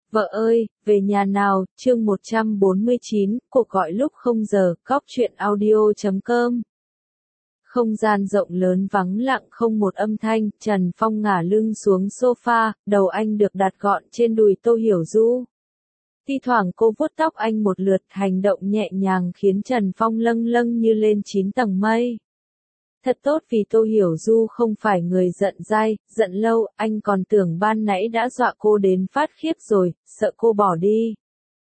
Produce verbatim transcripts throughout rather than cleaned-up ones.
Vợ ơi, về nhà nào, chương một trăm bốn mươi chín, cuộc gọi lúc không giờ, góc chuyện audio chấm com. Không gian rộng lớn vắng lặng không một âm thanh, Trần Phong ngả lưng xuống sofa, đầu anh được đặt gọn trên đùi Tô Hiểu Du. Thi thoảng cô vuốt tóc anh một lượt, hành động nhẹ nhàng khiến Trần Phong lâng lâng như lên chín tầng mây. Thật tốt vì Tô Hiểu Du không phải người giận dai, giận lâu, anh còn tưởng ban nãy đã dọa cô đến phát khiếp rồi, sợ cô bỏ đi.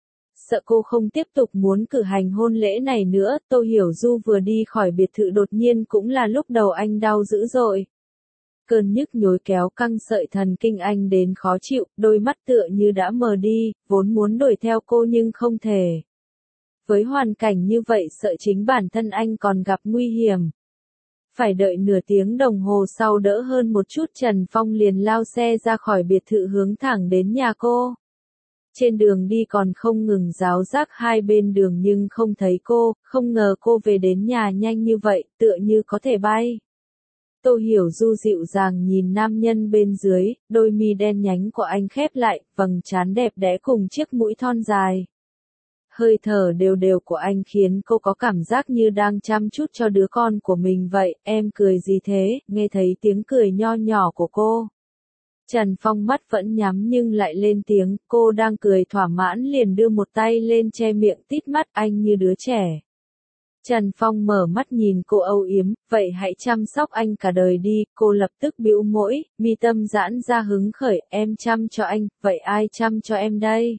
Sợ cô không tiếp tục muốn cử hành hôn lễ này nữa, Tô Hiểu Du vừa đi khỏi biệt thự đột nhiên cũng là lúc đầu anh đau dữ dội. Cơn nhức nhối kéo căng sợi thần kinh anh đến khó chịu, đôi mắt tựa như đã mờ đi, vốn muốn đuổi theo cô nhưng không thể. Với hoàn cảnh như vậy sợ chính bản thân anh còn gặp nguy hiểm. Phải đợi nửa tiếng đồng hồ sau đỡ hơn một chút Trần Phong liền lao xe ra khỏi biệt thự hướng thẳng đến nhà cô. Trên đường đi còn không ngừng ráo rác hai bên đường nhưng không thấy cô, không ngờ cô về đến nhà nhanh như vậy, tựa như có thể bay. Tô Hiểu Du dịu dàng nhìn nam nhân bên dưới, đôi mi đen nhánh của anh khép lại, vầng trán đẹp đẽ cùng chiếc mũi thon dài. Hơi thở đều đều của anh khiến cô có cảm giác như đang chăm chút cho đứa con của mình vậy, em cười gì thế, nghe thấy tiếng cười nho nhỏ của cô. Trần Phong mắt vẫn nhắm nhưng lại lên tiếng, cô đang cười thỏa mãn liền đưa một tay lên che miệng tít mắt anh như đứa trẻ. Trần Phong mở mắt nhìn cô âu yếm, vậy hãy chăm sóc anh cả đời đi, cô lập tức bĩu môi, mi tâm giãn ra hứng khởi, em chăm cho anh, vậy ai chăm cho em đây?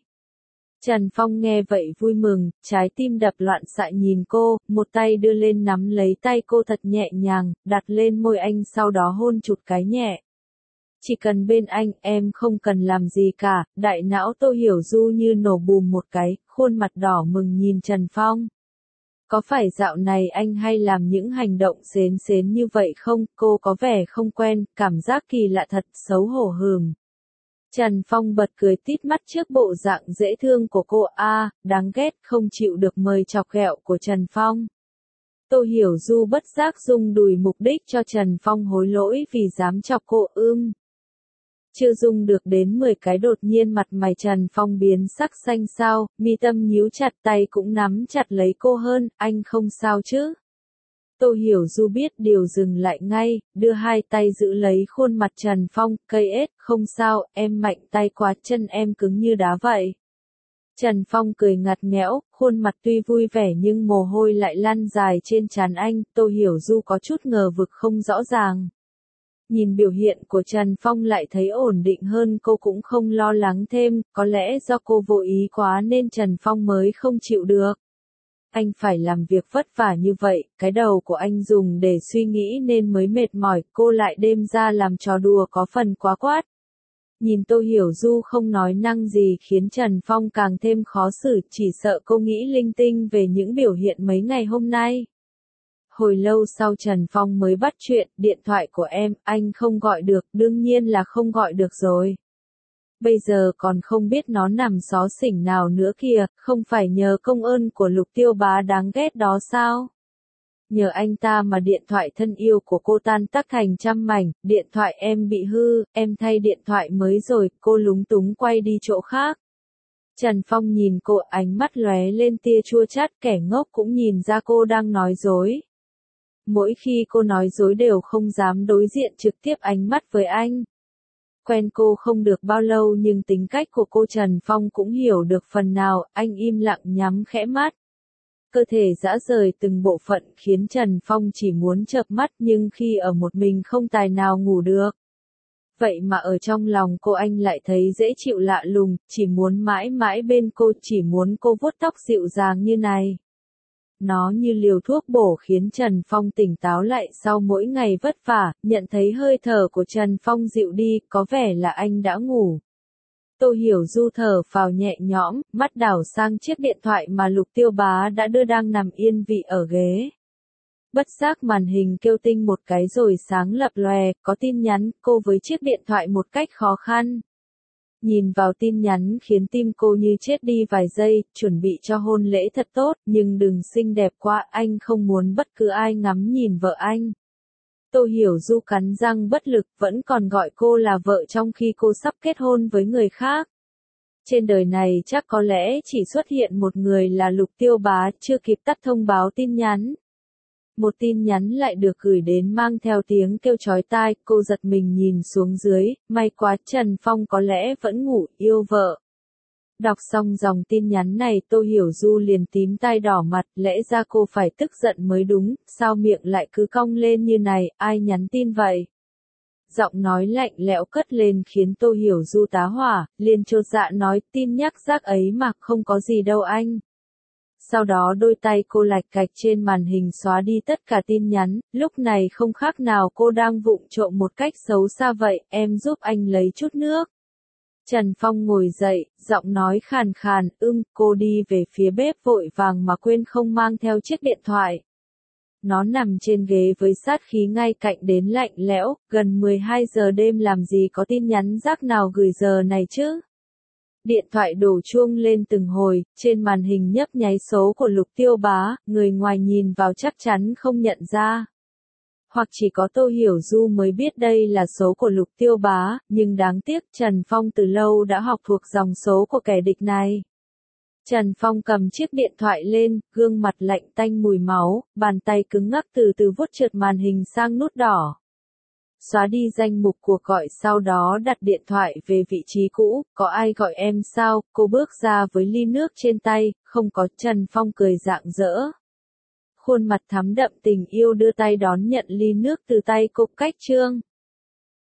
Trần Phong nghe vậy vui mừng, trái tim đập loạn xạ nhìn cô, một tay đưa lên nắm lấy tay cô thật nhẹ nhàng, đặt lên môi anh sau đó hôn chụt cái nhẹ. Chỉ cần bên anh, em không cần làm gì cả, đại não Tô Hiểu Du như nổ bùm một cái, khuôn mặt đỏ mừng nhìn Trần Phong. Có phải dạo này anh hay làm những hành động xến xến như vậy không, cô có vẻ không quen, cảm giác kỳ lạ thật, xấu hổ hừm. Trần Phong bật cười tít mắt trước bộ dạng dễ thương của cô, a, à, đáng ghét, không chịu được mời chọc ghẹo của Trần Phong. Tô Hiểu Du bất giác rung đùi mục đích cho Trần Phong hối lỗi vì dám chọc cô, ưm. Chưa rung được đến mười cái đột nhiên mặt mày Trần Phong biến sắc xanh xao, mi tâm nhíu chặt tay cũng nắm chặt lấy cô hơn, anh không sao chứ? Tô Hiểu Du biết điều dừng lại ngay, đưa hai tay giữ lấy khuôn mặt Trần Phong, cây ết, không sao, em mạnh tay quá, chân em cứng như đá vậy. Trần Phong cười ngặt nghẽo, khuôn mặt tuy vui vẻ nhưng mồ hôi lại lăn dài trên trán anh, Tô Hiểu Du có chút ngờ vực không rõ ràng. Nhìn biểu hiện của Trần Phong lại thấy ổn định hơn, cô cũng không lo lắng thêm, có lẽ do cô vô ý quá nên Trần Phong mới không chịu được. Anh phải làm việc vất vả như vậy, cái đầu của anh dùng để suy nghĩ nên mới mệt mỏi, cô lại đêm ra làm trò đùa có phần quá quát. Nhìn Tô Hiểu Du không nói năng gì khiến Trần Phong càng thêm khó xử, chỉ sợ cô nghĩ linh tinh về những biểu hiện mấy ngày hôm nay. Hồi lâu sau Trần Phong mới bắt chuyện, điện thoại của em, anh không gọi được, đương nhiên là không gọi được rồi. Bây giờ còn không biết nó nằm xó xỉnh nào nữa kìa, không phải nhờ công ơn của Lục Tiêu Bá đáng ghét đó sao? Nhờ anh ta mà điện thoại thân yêu của cô tan tác thành trăm mảnh, điện thoại em bị hư, em thay điện thoại mới rồi, cô lúng túng quay đi chỗ khác. Trần Phong nhìn cô, ánh mắt lóe lên tia chua chát, kẻ ngốc cũng nhìn ra cô đang nói dối. Mỗi khi cô nói dối đều không dám đối diện trực tiếp ánh mắt với anh. Quen cô không được bao lâu nhưng tính cách của cô Trần Phong cũng hiểu được phần nào, anh im lặng nhắm khẽ mắt. Cơ thể rã rời từng bộ phận khiến Trần Phong chỉ muốn chợp mắt nhưng khi ở một mình không tài nào ngủ được. Vậy mà ở trong lòng cô anh lại thấy dễ chịu lạ lùng, chỉ muốn mãi mãi bên cô, chỉ muốn cô vuốt tóc dịu dàng như này. Nó như liều thuốc bổ khiến Trần Phong tỉnh táo lại sau mỗi ngày vất vả, nhận thấy hơi thở của Trần Phong dịu đi, có vẻ là anh đã ngủ. Tô Hiểu Du thở phào nhẹ nhõm, mắt đảo sang chiếc điện thoại mà Lục Tiêu Bá đã đưa đang nằm yên vị ở ghế. Bất giác màn hình kêu tinh một cái rồi sáng lập lòe, có tin nhắn, cô với chiếc điện thoại một cách khó khăn. Nhìn vào tin nhắn khiến tim cô như chết đi vài giây, chuẩn bị cho hôn lễ thật tốt, nhưng đừng xinh đẹp quá, anh không muốn bất cứ ai ngắm nhìn vợ anh. Tô Hiểu Du cắn răng bất lực, vẫn còn gọi cô là vợ trong khi cô sắp kết hôn với người khác. Trên đời này chắc có lẽ chỉ xuất hiện một người là Lục Tiêu Bá, chưa kịp tắt thông báo tin nhắn. Một tin nhắn lại được gửi đến mang theo tiếng kêu chói tai, cô giật mình nhìn xuống dưới, may quá Trần Phong có lẽ vẫn ngủ, yêu vợ. Đọc xong dòng tin nhắn này Tô Hiểu Du liền tím tai đỏ mặt, lẽ ra cô phải tức giận mới đúng, sao miệng lại cứ cong lên như này, ai nhắn tin vậy? Giọng nói lạnh lẽo cất lên khiến Tô Hiểu Du tá hỏa, liền chột dạ nói tin nhắc rác ấy mà không có gì đâu anh. Sau đó đôi tay cô lạch cạch trên màn hình xóa đi tất cả tin nhắn, lúc này không khác nào cô đang vụng trộm một cách xấu xa vậy, em giúp anh lấy chút nước. Trần Phong ngồi dậy, giọng nói khàn khàn, ưng, cô đi về phía bếp vội vàng mà quên không mang theo chiếc điện thoại. Nó nằm trên ghế với sát khí ngay cạnh đến lạnh lẽo, gần mười hai giờ đêm làm gì có tin nhắn rác nào gửi giờ này chứ? Điện thoại đổ chuông lên từng hồi, trên màn hình nhấp nháy số của Lục Tiêu Bá, người ngoài nhìn vào chắc chắn không nhận ra. Hoặc chỉ có Tô Hiểu Du mới biết đây là số của Lục Tiêu Bá, nhưng đáng tiếc Trần Phong từ lâu đã học thuộc dòng số của kẻ địch này. Trần Phong cầm chiếc điện thoại lên, gương mặt lạnh tanh mùi máu, bàn tay cứng ngắc từ từ vuốt trượt màn hình sang nút đỏ. Xóa đi danh mục cuộc gọi sau đó đặt điện thoại về vị trí cũ, có ai gọi em sao, cô bước ra với ly nước trên tay, không có. Trần Phong cười rạng rỡ. Khuôn mặt thắm đậm tình yêu đưa tay đón nhận ly nước từ tay cô. Cách chương